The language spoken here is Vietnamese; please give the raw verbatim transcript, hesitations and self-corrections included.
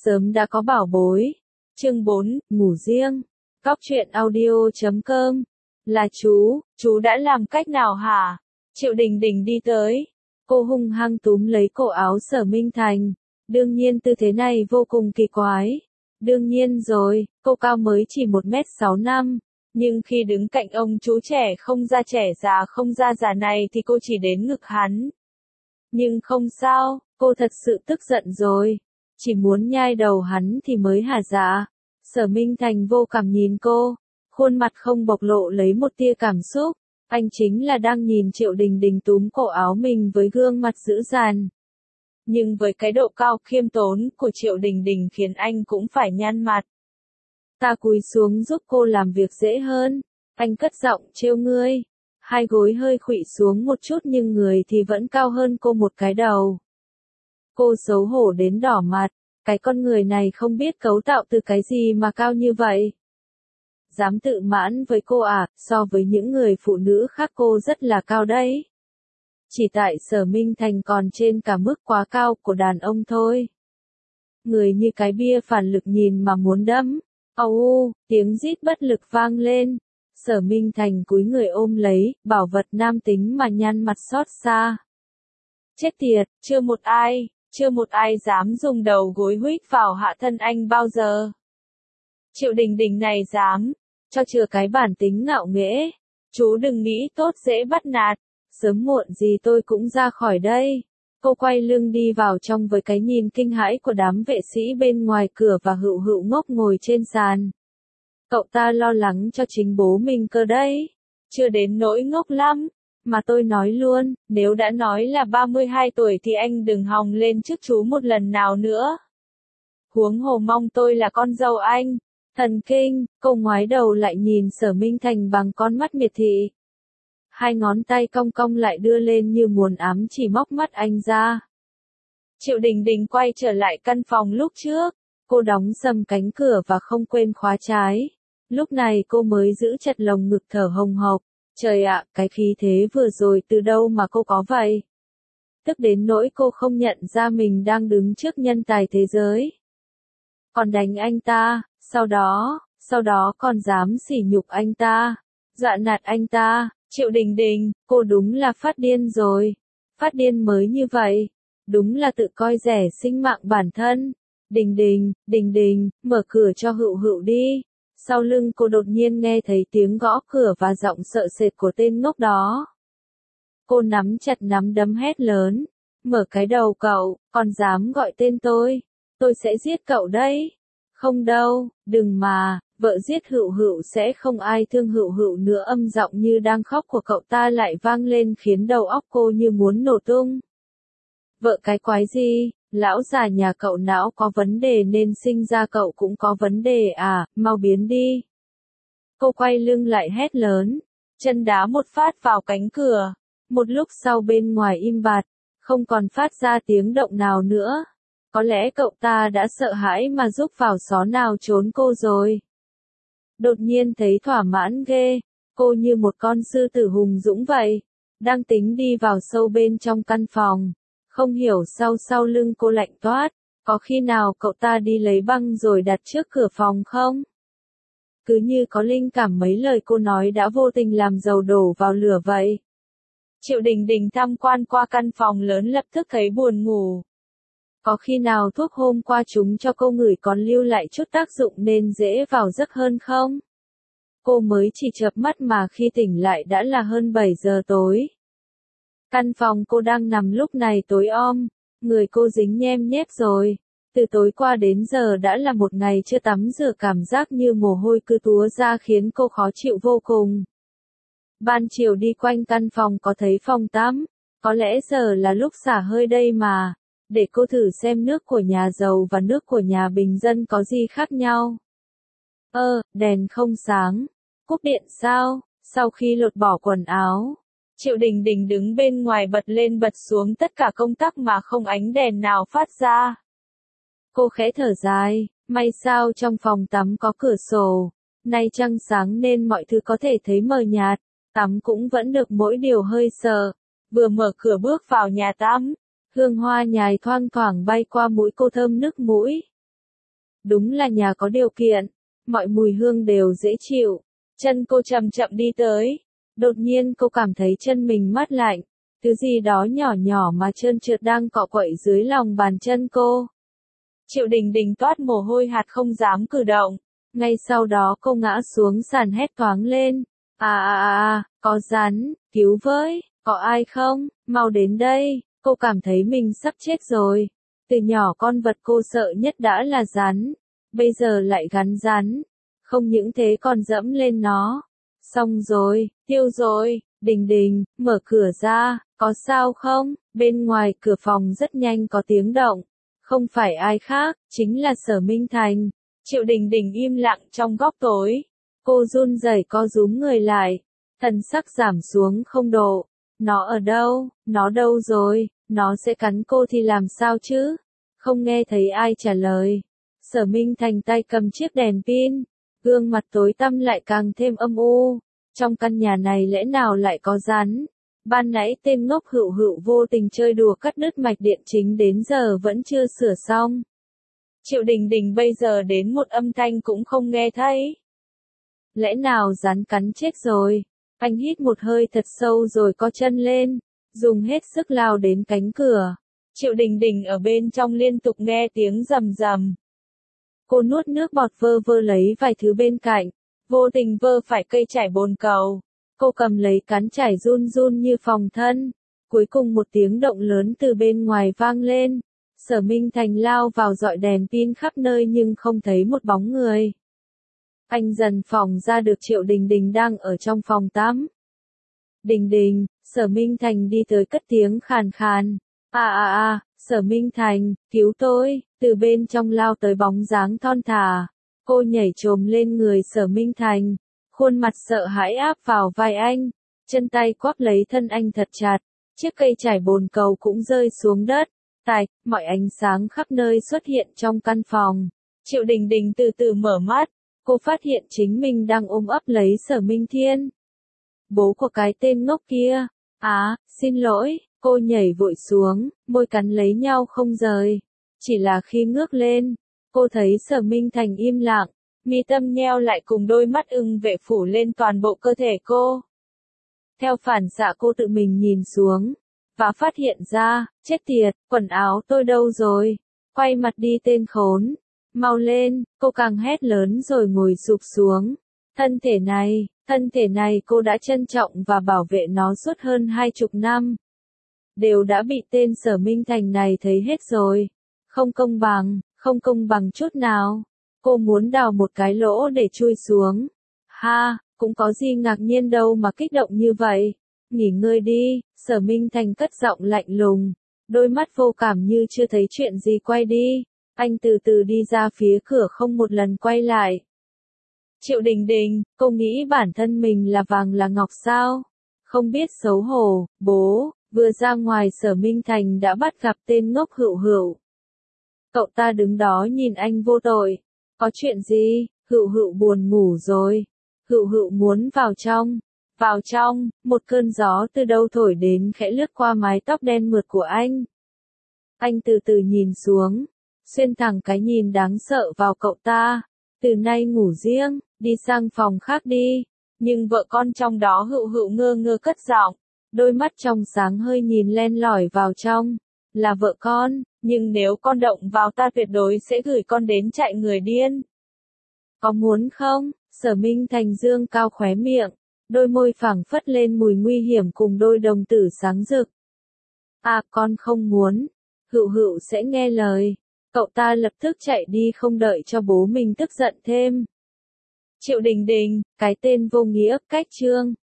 Sớm đã có bảo bối. Chương bốn, ngủ riêng. Góc truyện audio chấm com. Là chú, chú đã làm cách nào hả? Triệu Đình Đình đi tới. Cô hung hăng túm lấy cổ áo Sở Minh Thành. Đương nhiên tư thế này vô cùng kỳ quái. Đương nhiên rồi, cô cao mới chỉ một mét sáu năm. Nhưng khi đứng cạnh ông chú trẻ không ra trẻ già không ra già này thì cô chỉ đến ngực hắn. Nhưng không sao, cô thật sự tức giận rồi. Chỉ muốn nhai đầu hắn thì mới hả dạ. Sở Minh Thành vô cảm nhìn cô. Khuôn mặt không bộc lộ lấy một tia cảm xúc. Anh chính là đang nhìn Triệu Đình Đình túm cổ áo mình với gương mặt dữ dằn. Nhưng với cái độ cao khiêm tốn của Triệu Đình Đình khiến anh cũng phải nhăn mặt. Ta cúi xuống giúp cô làm việc dễ hơn. Anh cất giọng trêu ngươi. Hai gối hơi khuỵu xuống một chút nhưng người thì vẫn cao hơn cô một cái đầu. Cô xấu hổ đến đỏ mặt. Cái con người này không biết cấu tạo từ cái gì mà cao như vậy. Dám tự mãn với cô à, so với những người phụ nữ khác cô rất là cao đấy. Chỉ tại Sở Minh Thành còn trên cả mức quá cao của đàn ông thôi. Người như cái bia phản lực nhìn mà muốn đâm. Âu u, tiếng rít bất lực vang lên. Sở Minh Thành cúi người ôm lấy, bảo vật nam tính mà nhăn mặt xót xa. Chết tiệt, chưa một ai, chưa một ai dám dùng đầu gối huých vào hạ thân anh bao giờ. Triệu Đình Đình này dám, cho chừa cái bản tính ngạo nghễ. Chú đừng nghĩ tốt dễ bắt nạt, sớm muộn gì tôi cũng ra khỏi đây. Cô quay lưng đi vào trong với cái nhìn kinh hãi của đám vệ sĩ bên ngoài cửa và Hựu Hựu ngốc ngồi trên sàn. Cậu ta lo lắng cho chính bố mình cơ đấy. Chưa đến nỗi ngốc lắm. Mà tôi nói luôn, nếu đã nói là ba mươi hai tuổi thì anh đừng hòng lên trước chú một lần nào nữa. Huống hồ mong tôi là con dâu anh. Thần kinh, cô ngoái đầu lại nhìn Sở Minh Thành bằng con mắt miệt thị. Hai ngón tay cong cong lại đưa lên như muốn ám chỉ móc mắt anh ra. Triệu Đình Đình quay trở lại căn phòng lúc trước. Cô đóng sầm cánh cửa và không quên khóa trái. Lúc này cô mới giữ chặt lồng ngực thở hồng hộc. Trời ạ, cái khí thế vừa rồi từ đâu mà cô có vậy? Tức đến nỗi cô không nhận ra mình đang đứng trước nhân tài thế giới. Còn đánh anh ta, sau đó, sau đó còn dám sỉ nhục anh ta, dọa nạt anh ta. Triệu Đình Đình, cô đúng là phát điên rồi. Phát điên mới như vậy. Đúng là tự coi rẻ sinh mạng bản thân. Đình Đình, Đình Đình, mở cửa cho Hựu Hựu đi. Sau lưng cô đột nhiên nghe thấy tiếng gõ cửa và giọng sợ sệt của tên ngốc đó. Cô nắm chặt nắm đấm hét lớn. Mở cái đầu cậu, còn dám gọi tên tôi. Tôi sẽ giết cậu đấy. Không đâu, đừng mà, vợ giết Hựu Hựu sẽ không ai thương Hựu Hựu nữa. Âm giọng như đang khóc của cậu ta lại vang lên khiến đầu óc cô như muốn nổ tung. Vợ cái quái gì? Lão già nhà cậu não có vấn đề nên sinh ra cậu cũng có vấn đề à, mau biến đi. Cô quay lưng lại hét lớn, chân đá một phát vào cánh cửa. Một lúc sau bên ngoài im bặt, không còn phát ra tiếng động nào nữa. Có lẽ cậu ta đã sợ hãi mà rúc vào xó nào trốn cô rồi. Đột nhiên thấy thỏa mãn ghê, cô như một con sư tử hùng dũng vậy, đang tính đi vào sâu bên trong căn phòng. Không hiểu sau sau lưng cô lạnh toát, có khi nào cậu ta đi lấy băng rồi đặt trước cửa phòng không? Cứ như có linh cảm mấy lời cô nói đã vô tình làm dầu đổ vào lửa vậy. Triệu Đình Đình tham quan qua căn phòng lớn lập tức thấy buồn ngủ. Có khi nào thuốc hôm qua chúng cho cô ngửi còn lưu lại chút tác dụng nên dễ vào giấc hơn không? Cô mới chỉ chợp mắt mà khi tỉnh lại đã là hơn bảy giờ tối. Căn phòng cô đang nằm lúc này tối om, người cô dính nhem nhép rồi. Từ tối qua đến giờ đã là một ngày chưa tắm rửa, cảm giác như mồ hôi cứ túa ra khiến cô khó chịu vô cùng. Ban chiều đi quanh căn phòng có thấy phòng tắm, có lẽ giờ là lúc xả hơi đây mà, để cô thử xem nước của nhà giàu và nước của nhà bình dân có gì khác nhau. Ơ, đèn không sáng, cúp điện sao? Sau khi lột bỏ quần áo, Triệu Đình Đình đứng bên ngoài bật lên bật xuống tất cả công tắc mà không ánh đèn nào phát ra. Cô khẽ thở dài, may sao trong phòng tắm có cửa sổ, nay trăng sáng nên mọi thứ có thể thấy mờ nhạt, tắm cũng vẫn được mỗi điều hơi sợ. Vừa mở cửa bước vào nhà tắm, hương hoa nhài thoang thoảng bay qua mũi cô thơm nức mũi. Đúng là nhà có điều kiện, mọi mùi hương đều dễ chịu. Chân cô chậm chậm đi tới. Đột nhiên cô cảm thấy chân mình mát lạnh. Thứ gì đó nhỏ nhỏ mà trơn trượt đang cọ quậy dưới lòng bàn chân cô. Triệu Đình Đình toát mồ hôi hạt không dám cử động. Ngay sau đó cô ngã xuống sàn hét toáng lên. À à à à, có rắn, cứu với, có ai không, mau đến đây. Cô cảm thấy mình sắp chết rồi. Từ nhỏ con vật cô sợ nhất đã là rắn. Bây giờ lại gắn rắn. Không những thế còn dẫm lên nó. Xong rồi, tiêu rồi. Đình Đình, mở cửa ra, có sao không? Bên ngoài cửa phòng rất nhanh có tiếng động. Không phải ai khác, chính là Sở Minh Thành. Triệu Đình Đình im lặng trong góc tối. Cô run rẩy co rúm người lại. Thần sắc giảm xuống không độ. Nó ở đâu? Nó đâu rồi? Nó sẽ cắn cô thì làm sao chứ? Không nghe thấy ai trả lời. Sở Minh Thành tay cầm chiếc đèn pin. Gương mặt tối tăm lại càng thêm âm u. Trong căn nhà này lẽ nào lại có rắn? Ban nãy tên ngốc Hựu Hựu vô tình chơi đùa cắt đứt mạch điện chính đến giờ vẫn chưa sửa xong. Triệu Đình Đình bây giờ đến một âm thanh cũng không nghe thấy. Lẽ nào rắn cắn chết rồi? Anh hít một hơi thật sâu rồi co chân lên, dùng hết sức lao đến cánh cửa. Triệu Đình Đình ở bên trong liên tục nghe tiếng rầm rầm. Cô nuốt nước bọt vơ vơ lấy vài thứ bên cạnh, vô tình vơ phải cây chải bồn cầu. Cô cầm lấy cán chải run run như phòng thân. Cuối cùng một tiếng động lớn từ bên ngoài vang lên. Sở Minh Thành lao vào dọi đèn pin khắp nơi nhưng không thấy một bóng người. Anh dần phòng ra được Triệu Đình Đình đang ở trong phòng tắm. Đình Đình, Sở Minh Thành đi tới cất tiếng khàn khàn. À à à, Sở Minh Thành, cứu tôi, từ bên trong lao tới bóng dáng thon thả. Cô nhảy chồm lên người Sở Minh Thành, khuôn mặt sợ hãi áp vào vai anh, chân tay quắp lấy thân anh thật chặt, chiếc cây chải bồn cầu cũng rơi xuống đất. Tạch, mọi ánh sáng khắp nơi xuất hiện trong căn phòng. Triệu Đình Đình từ từ mở mắt, cô phát hiện chính mình đang ôm ấp lấy Sở Minh Thiên. Bố của cái tên ngốc kia. Á, xin lỗi, cô nhảy vội xuống, môi cắn lấy nhau không rời. Chỉ là khi ngước lên, cô thấy Sở Minh Thành im lặng, mi tâm nheo lại cùng đôi mắt ưng vệ phủ lên toàn bộ cơ thể cô. Theo phản xạ cô tự mình nhìn xuống, và phát hiện ra, chết tiệt, quần áo tôi đâu rồi? Quay mặt đi tên khốn. Mau lên, cô càng hét lớn rồi ngồi sụp xuống. Thân thể này, thân thể này cô đã trân trọng và bảo vệ nó suốt hơn hai chục năm. Đều đã bị tên Sở Minh Thành này thấy hết rồi. Không công bằng, không công bằng chút nào. Cô muốn đào một cái lỗ để chui xuống. Ha, cũng có gì ngạc nhiên đâu mà kích động như vậy. Nghỉ ngơi đi, Sở Minh Thành cất giọng lạnh lùng. Đôi mắt vô cảm như chưa thấy chuyện gì quay đi. Anh từ từ đi ra phía cửa không một lần quay lại. Triệu Đình Đình, cô nghĩ bản thân mình là vàng là ngọc sao? Không biết xấu hổ, bố, vừa ra ngoài Sở Minh Thành đã bắt gặp tên ngốc Hựu Hựu. Cậu ta đứng đó nhìn anh vô tội. Có chuyện gì? Hựu Hựu buồn ngủ rồi. Hựu Hựu muốn vào trong. Vào trong, một cơn gió từ đâu thổi đến khẽ lướt qua mái tóc đen mượt của anh. Anh từ từ nhìn xuống, xuyên thẳng cái nhìn đáng sợ vào cậu ta. Từ nay ngủ riêng, đi sang phòng khác đi. Nhưng vợ con trong đó Hựu Hựu ngơ ngơ cất giọng, đôi mắt trong sáng hơi nhìn len lỏi vào trong. Là vợ con, nhưng nếu con động vào ta tuyệt đối sẽ gửi con đến trại người điên. Có muốn không? Sở Minh Thành dương cao khóe miệng, đôi môi phảng phất lên mùi nguy hiểm cùng đôi đồng tử sáng rực. À, con không muốn. Hựu Hựu sẽ nghe lời. Cậu ta lập tức chạy đi không đợi cho bố mình tức giận thêm. Triệu Đình Đình, cái tên vô nghĩa, cách chương.